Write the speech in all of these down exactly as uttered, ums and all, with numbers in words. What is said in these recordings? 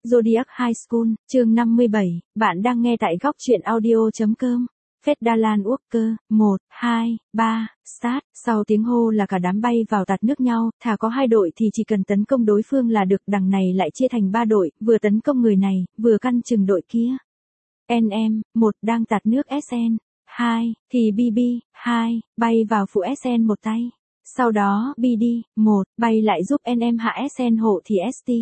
Zodiac High School, chương năm mươi bảy, bạn đang nghe tại góc truyện audio.com. Feddalan Walker, một, hai, ba, start, sau tiếng hô là cả đám bay vào tạt nước nhau, thà có hai đội thì chỉ cần tấn công đối phương là được, đằng này lại chia thành ba đội, vừa tấn công người này, vừa căn chừng đội kia. en em, một, đang tạt nước ét en, hai, thì bê bê, hai, bay vào phụ ét en một tay. Sau đó, bê đê, một, bay lại giúp en em hạ ét en hộ thì ét tê.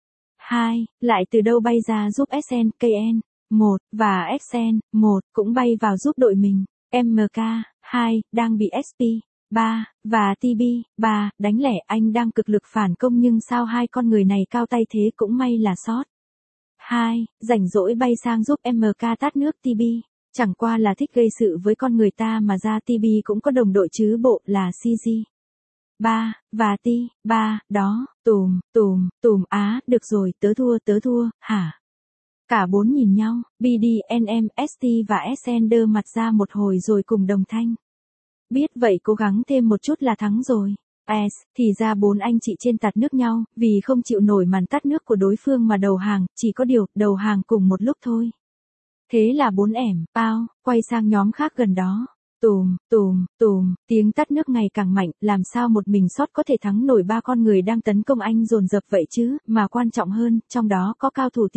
hai, lại từ đâu bay ra giúp ét en, ca en, một, và ét en, một, cũng bay vào giúp đội mình, em ca, hai, đang bị ét pê, ba, và tê bê, ba, đánh lẻ, anh đang cực lực phản công nhưng sao hai con người này cao tay thế, cũng may là sót. hai, rảnh rỗi bay sang giúp em ca tát nước tê bê, chẳng qua là thích gây sự với con người ta mà ra, tê bê cũng có đồng đội chứ bộ, là xê giê. ba, và ti, ba, đó, tùm, tùm, tùm, á, được rồi, tớ thua, tớ thua, hả? Cả bốn nhìn nhau, bê đê, en em, ét tê và ét en đơ mặt ra một hồi rồi cùng đồng thanh. Biết vậy cố gắng thêm một chút là thắng rồi. S, thì ra bốn anh chị trên tạt nước nhau, vì không chịu nổi màn tát nước của đối phương mà đầu hàng, chỉ có điều, đầu hàng cùng một lúc thôi. Thế là bốn ẻm, bao, quay sang nhóm khác gần đó. Tùm, tùm, tùm, tiếng tát nước ngày càng mạnh, làm sao một mình sót có thể thắng nổi ba con người đang tấn công anh dồn dập vậy chứ, mà quan trọng hơn, trong đó có cao thủ ti.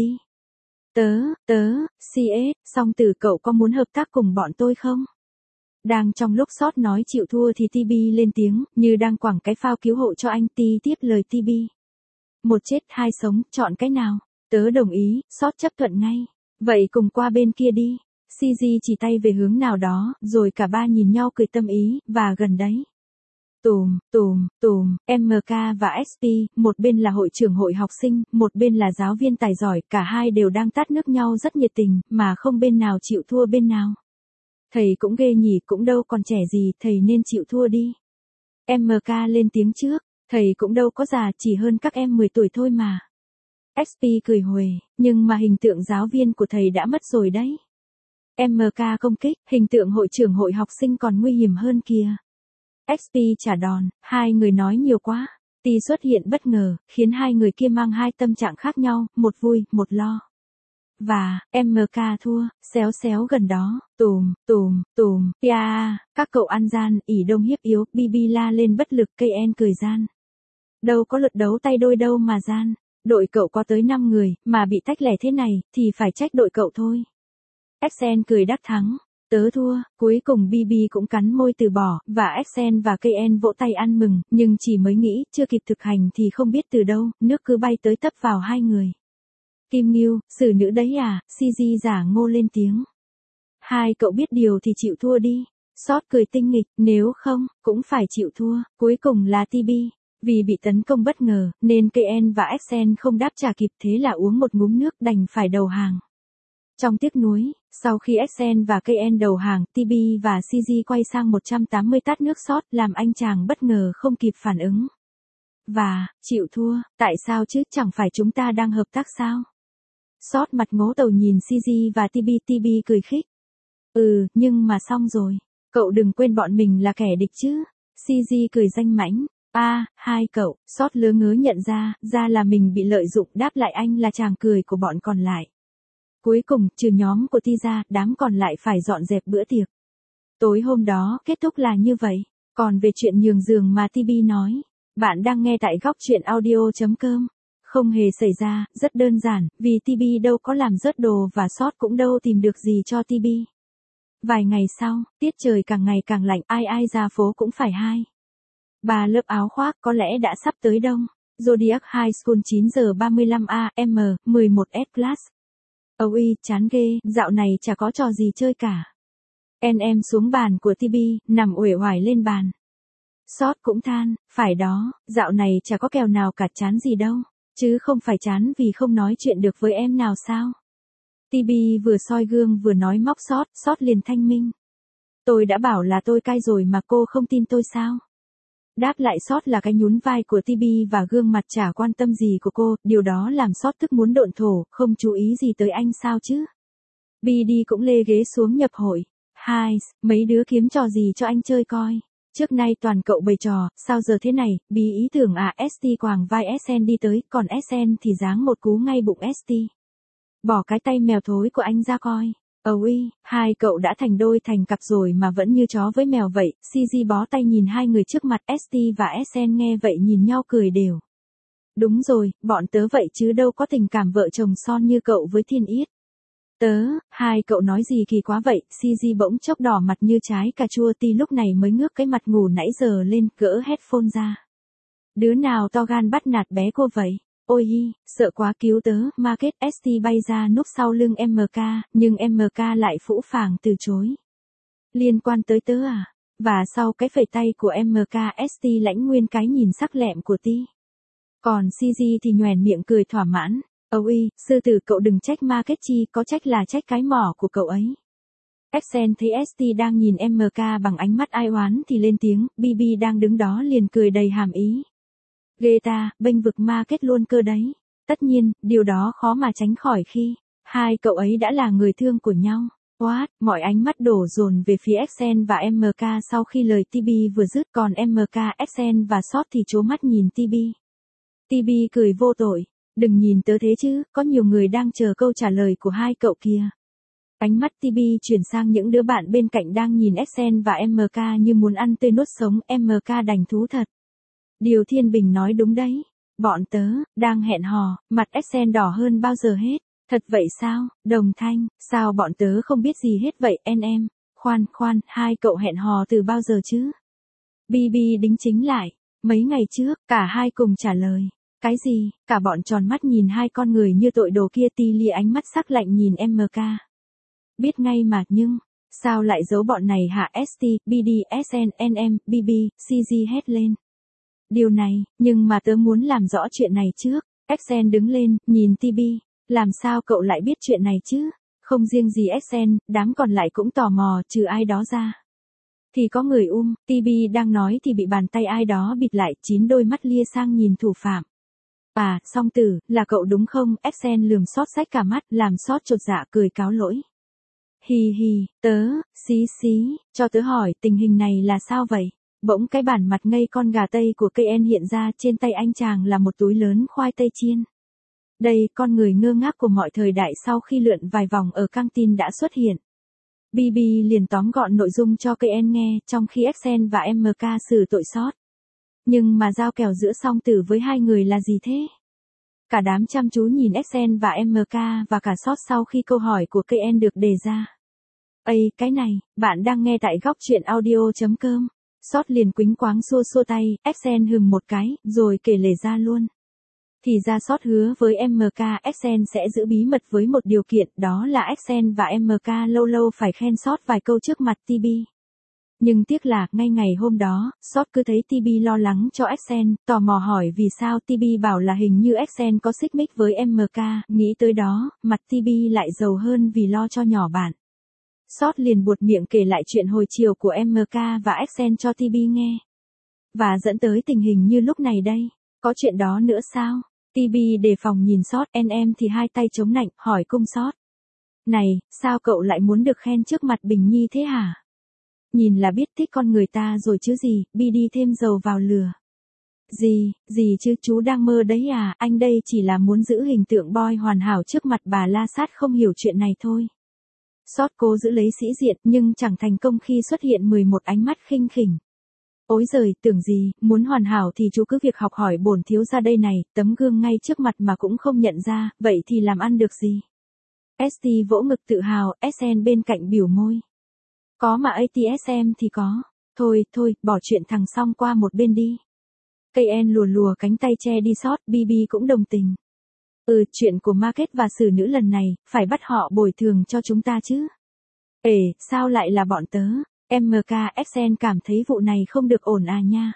Tớ, tớ, xê ét, song tử cậu có muốn hợp tác cùng bọn tôi không? Đang trong lúc sót nói chịu thua thì tê bê lên tiếng, như đang quẳng cái phao cứu hộ cho anh, ti tiếp lời tê bê. Một chết hai sống, chọn cái nào? Tớ đồng ý, sót chấp thuận ngay. Vậy cùng qua bên kia đi. xê giê chỉ tay về hướng nào đó, rồi cả ba nhìn nhau cười tâm ý, và gần đấy. Tùm, tùm, tùm, em ca và ét pê, một bên là hội trưởng hội học sinh, một bên là giáo viên tài giỏi, cả hai đều đang tát nước nhau rất nhiệt tình, mà không bên nào chịu thua bên nào. Thầy cũng ghê nhỉ, cũng đâu còn trẻ gì, thầy nên chịu thua đi. em ca lên tiếng trước, thầy cũng đâu có già, chỉ hơn các em mười tuổi thôi mà. ét pê cười huề, nhưng mà hình tượng giáo viên của thầy đã mất rồi đấy. em ca công kích, hình tượng hội trưởng hội học sinh còn nguy hiểm hơn kìa. ét pê trả đòn, hai người nói nhiều quá. T xuất hiện bất ngờ, khiến hai người kia mang hai tâm trạng khác nhau, một vui, một lo. Và, em ca thua, xéo xéo gần đó, tùm, tùm, tùm, tia, các cậu ăn gian, ỉ đông hiếp yếu, bê bê la lên bất lực, ca en cười gian. Đâu có lượt đấu tay đôi đâu mà gian, đội cậu có tới năm người, mà bị tách lẻ thế này, thì phải trách đội cậu thôi. ét en cười đắc thắng. Tớ thua, cuối cùng bê bê cũng cắn môi từ bỏ, và ét en và ca en vỗ tay ăn mừng, nhưng chỉ mới nghĩ, chưa kịp thực hành thì không biết từ đâu, nước cứ bay tới tấp vào hai người. Kim Nghiêu, xử nữ đấy à, xê giê giả ngô lên tiếng. Hai cậu biết điều thì chịu thua đi. Sót cười tinh nghịch, nếu không, cũng phải chịu thua, cuối cùng là tê bê. Vì bị tấn công bất ngờ, nên ca en và ét en không đáp trả kịp, thế là uống một ngụm nước đành phải đầu hàng. Trong tiếc nuối, sau khi ét en và ca en đầu hàng, tê bê và xê giê quay sang một trăm tám mươi tát nước sót, làm anh chàng bất ngờ không kịp phản ứng. Và, chịu thua, tại sao chứ, chẳng phải chúng ta đang hợp tác sao? Sót mặt ngố tàu nhìn xê giê và tê bê, tê bê cười khích. Ừ, nhưng mà xong rồi, cậu đừng quên bọn mình là kẻ địch chứ. xê giê cười danh mãnh. A, à, hai cậu, sót lứa ngớ nhận ra, ra là mình bị lợi dụng, đáp lại anh là chàng cười của bọn còn lại. Cuối cùng, trừ nhóm của Ti ra, đám còn lại phải dọn dẹp bữa tiệc. Tối hôm đó, kết thúc là như vậy. Còn về chuyện nhường giường mà tê bê nói, bạn đang nghe tại góc truyện audio.com. Không hề xảy ra, rất đơn giản, vì tê bê đâu có làm rớt đồ và sót cũng đâu tìm được gì cho tê bê. Vài ngày sau, tiết trời càng ngày càng lạnh, ai ai ra phố cũng phải hai. Ba lớp áo khoác có lẽ đã sắp tới đông. Zodiac High School chín giờ ba mươi lăm a em, mười một S Class. Ôi, chán ghê, dạo này chả có trò gì chơi cả. En em xuống bàn của tê bê, nằm uể oải lên bàn. Sót cũng than, phải đó, dạo này chả có kèo nào cả, chán gì đâu. Chứ không phải chán vì không nói chuyện được với em nào sao. tê bê vừa soi gương vừa nói móc sót, sót liền thanh minh. Tôi đã bảo là tôi cai rồi mà cô không tin tôi sao? Đáp lại sót là cái nhún vai của tê bê và gương mặt chả quan tâm gì của cô, điều đó làm sót tức muốn độn thổ, không chú ý gì tới anh sao chứ. bê đê cũng lê ghế xuống nhập hội. Hai, mấy đứa kiếm trò gì cho anh chơi coi. Trước nay toàn cậu bày trò, sao giờ thế này, bí ý tưởng à ét tê quàng vai ét en đi tới, còn ét en thì giáng một cú ngay bụng ét tê. Bỏ cái tay mèo thối của anh ra coi. Ôi, hai cậu đã thành đôi thành cặp rồi mà vẫn như chó với mèo vậy. xê giê bó tay nhìn hai người trước mặt, ét tê và ét en nghe vậy nhìn nhau cười đều. Đúng rồi, bọn tớ vậy chứ đâu có tình cảm vợ chồng son như cậu với Thiên Yết. Tớ, hai cậu nói gì kỳ quá vậy, xê giê bỗng chốc đỏ mặt như trái cà chua Ti lúc này mới ngước cái mặt ngủ nãy giờ lên, gỡ headphone ra. Đứa nào to gan bắt nạt bé cô vậy? Ôi hi, sợ quá cứu tớ, Market ét tê bay ra núp sau lưng em ca, nhưng em ca lại phũ phàng từ chối. Liên quan tới tớ à? Và sau cái phẩy tay của em ca, ét tê lãnh nguyên cái nhìn sắc lẹm của Ti. Còn xê giê thì nhoẻn miệng cười thỏa mãn. Ôi, sư tử cậu đừng trách Market chi, có trách là trách cái mỏ của cậu ấy. Exxen thấy ét tê đang nhìn em ca bằng ánh mắt ai oán thì lên tiếng, bê bê đang đứng đó liền cười đầy hàm ý. Ghê ta, bênh vực Market luôn cơ đấy. Tất nhiên, điều đó khó mà tránh khỏi khi hai cậu ấy đã là người thương của nhau. What, mọi ánh mắt đổ dồn về phía Exxen và em ca sau khi lời tê bê vừa dứt, còn em ca, Exxen và Sót thì trố mắt nhìn tê bê. tê bê cười vô tội. Đừng nhìn tớ thế chứ, có nhiều người đang chờ câu trả lời của hai cậu kia. Ánh mắt tê bê chuyển sang những đứa bạn bên cạnh đang nhìn Exxen và em ca như muốn ăn tươi nuốt sống, em ca đành thú thật. Điều Thiên Bình nói đúng đấy. Bọn tớ, đang hẹn hò, mặt Exxen đỏ hơn bao giờ hết. Thật vậy sao, Đồng Thanh, sao bọn tớ không biết gì hết vậy, en em? Khoan, khoan, hai cậu hẹn hò từ bao giờ chứ? bê bê đính chính lại. Mấy ngày trước, cả hai cùng trả lời. Cái gì, cả bọn tròn mắt nhìn hai con người như tội đồ kia, Ti lia ánh mắt sắc lạnh nhìn em ca. Biết ngay mà, nhưng, sao lại giấu bọn này hả ét tê, bê đê, ét en, en em, bê bê, xê giê hét lên. Điều này, nhưng mà tớ muốn làm rõ chuyện này trước. Exxen đứng lên, nhìn tê bê. Làm sao cậu lại biết chuyện này chứ? Không riêng gì Exxen, đám còn lại cũng tò mò, trừ ai đó ra. Thì có người um, tê bê đang nói thì bị bàn tay ai đó bịt lại, chín đôi mắt lia sang nhìn thủ phạm. À, song tử, là cậu đúng không? Exxen lườm Sót rách cả mắt, làm Sót chột dạ cười cáo lỗi. Hì hì, tớ, xí xí, cho tớ hỏi, tình hình này là sao vậy? Bỗng cái bản mặt ngây con gà tây của cây en hiện ra, trên tay anh chàng là một túi lớn khoai tây chiên. Đây, con người ngơ ngác của mọi thời đại sau khi lượn vài vòng ở căng tin đã xuất hiện. bê bê liền tóm gọn nội dung cho cây en nghe, trong khi Exxen và em ca xử tội Sót. Nhưng mà giao kèo giữa song tử với hai người là gì thế? Cả đám chăm chú nhìn Exxen và em ca và cả Sót sau khi câu hỏi của cây en được đề ra. Ây, cái này, bạn đang nghe tại góc truyện audio chấm com. Sót liền quýnh quáng xua xua tay, Exxen hừm một cái, rồi kể lể ra luôn. Thì ra Sót hứa với em ca, Exxen sẽ giữ bí mật với một điều kiện, đó là Exxen và em ca lâu lâu phải khen Sót vài câu trước mặt tê bê. Nhưng tiếc là, ngay ngày hôm đó, Sót cứ thấy tê bê lo lắng cho Exxen, tò mò hỏi vì sao tê bê bảo là hình như Exxen có xích mích với em ca, nghĩ tới đó, mặt tê bê lại dầu hơn vì lo cho nhỏ bạn. Sót liền buột miệng kể lại chuyện hồi chiều của em ca và Exxen cho tê bê nghe. Và dẫn tới tình hình như lúc này đây. Có chuyện đó nữa sao? tê bê đề phòng nhìn Sót, en em thì hai tay chống nạnh, hỏi cung Sót. Này, sao cậu lại muốn được khen trước mặt Bình Nhi thế hả? Nhìn là biết thích con người ta rồi chứ gì, bê đi thêm dầu vào lửa. Gì, gì chứ chú đang mơ đấy à, anh đây chỉ là muốn giữ hình tượng boy hoàn hảo trước mặt bà La Sát không hiểu chuyện này thôi. Sót cố giữ lấy sĩ diện nhưng chẳng thành công khi xuất hiện mười một ánh mắt khinh khỉnh. Ối giời, tưởng gì, muốn hoàn hảo thì chú cứ việc học hỏi bổn thiếu gia đây này, tấm gương ngay trước mặt mà cũng không nhận ra, vậy thì làm ăn được gì? ét tê vỗ ngực tự hào, ét en bên cạnh biểu môi. Có mà a tê ét em thì có. Thôi, thôi, bỏ chuyện thằng xong qua một bên đi. Cây en lùa lùa cánh tay che đi Sót, bê bê cũng đồng tình. Ừ, chuyện của Market và xử nữ lần này, phải bắt họ bồi thường cho chúng ta chứ. Ê, sao lại là bọn tớ? em ca, Exxen cảm thấy vụ này không được ổn à nha.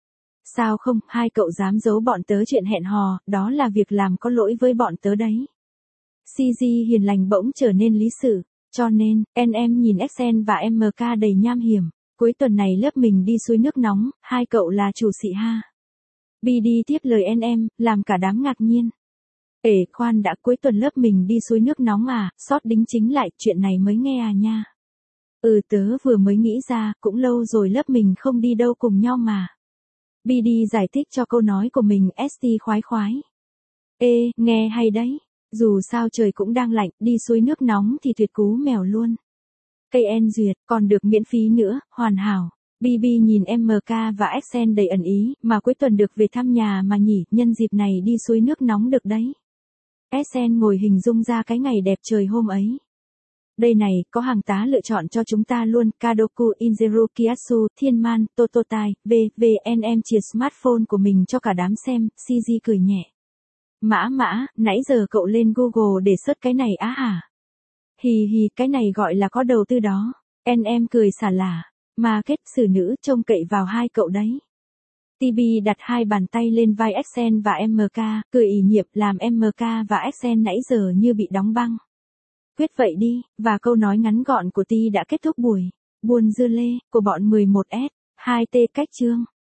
Sao không, hai cậu dám giấu bọn tớ chuyện hẹn hò, đó là việc làm có lỗi với bọn tớ đấy. xê giê hiền lành bỗng trở nên lý sự, cho nên, en em nhìn Exxen và em ca đầy nham hiểm. Cuối tuần này lớp mình đi suối nước nóng, hai cậu là chủ xị ha. bê đi tiếp lời en em, làm cả đám ngạc nhiên. Ê, khoan đã, cuối tuần lớp mình đi suối nước nóng à, Sót đính chính lại, chuyện này mới nghe à nha. Ừ tớ vừa mới nghĩ ra, cũng lâu rồi lớp mình không đi đâu cùng nhau mà. bê đê giải thích cho câu nói của mình, ét tê khoái khoái. Ê, nghe hay đấy. Dù sao trời cũng đang lạnh, đi suối nước nóng thì tuyệt cú mèo luôn. ca en duyệt, còn được miễn phí nữa, hoàn hảo. bê bê nhìn em ca và Accent đầy ẩn ý, mà cuối tuần được về thăm nhà mà nhỉ, nhân dịp này đi suối nước nóng được đấy. Accent ngồi hình dung ra cái ngày đẹp trời hôm ấy. Đây này, có hàng tá lựa chọn cho chúng ta luôn, Kadoku, Inzeru, Kiatsu, Thiên Man, Tototai, v, v, en em chìa smartphone của mình cho cả đám xem, xê giê cười nhẹ. Mã mã, nãy giờ cậu lên Google để search cái này á hả? Hì hì, cái này gọi là có đầu tư đó. En em cười xả lả. Mà kết xử nữ trông cậy vào hai cậu đấy. tê bê đặt hai bàn tay lên vai Accent và em ca, cười ỉ nhiệm làm em ca và Accent nãy giờ như bị đóng băng. Quyết vậy đi, và câu nói ngắn gọn của Ti đã kết thúc buổi buồn dưa lê của bọn mười một S, hai T cách chương.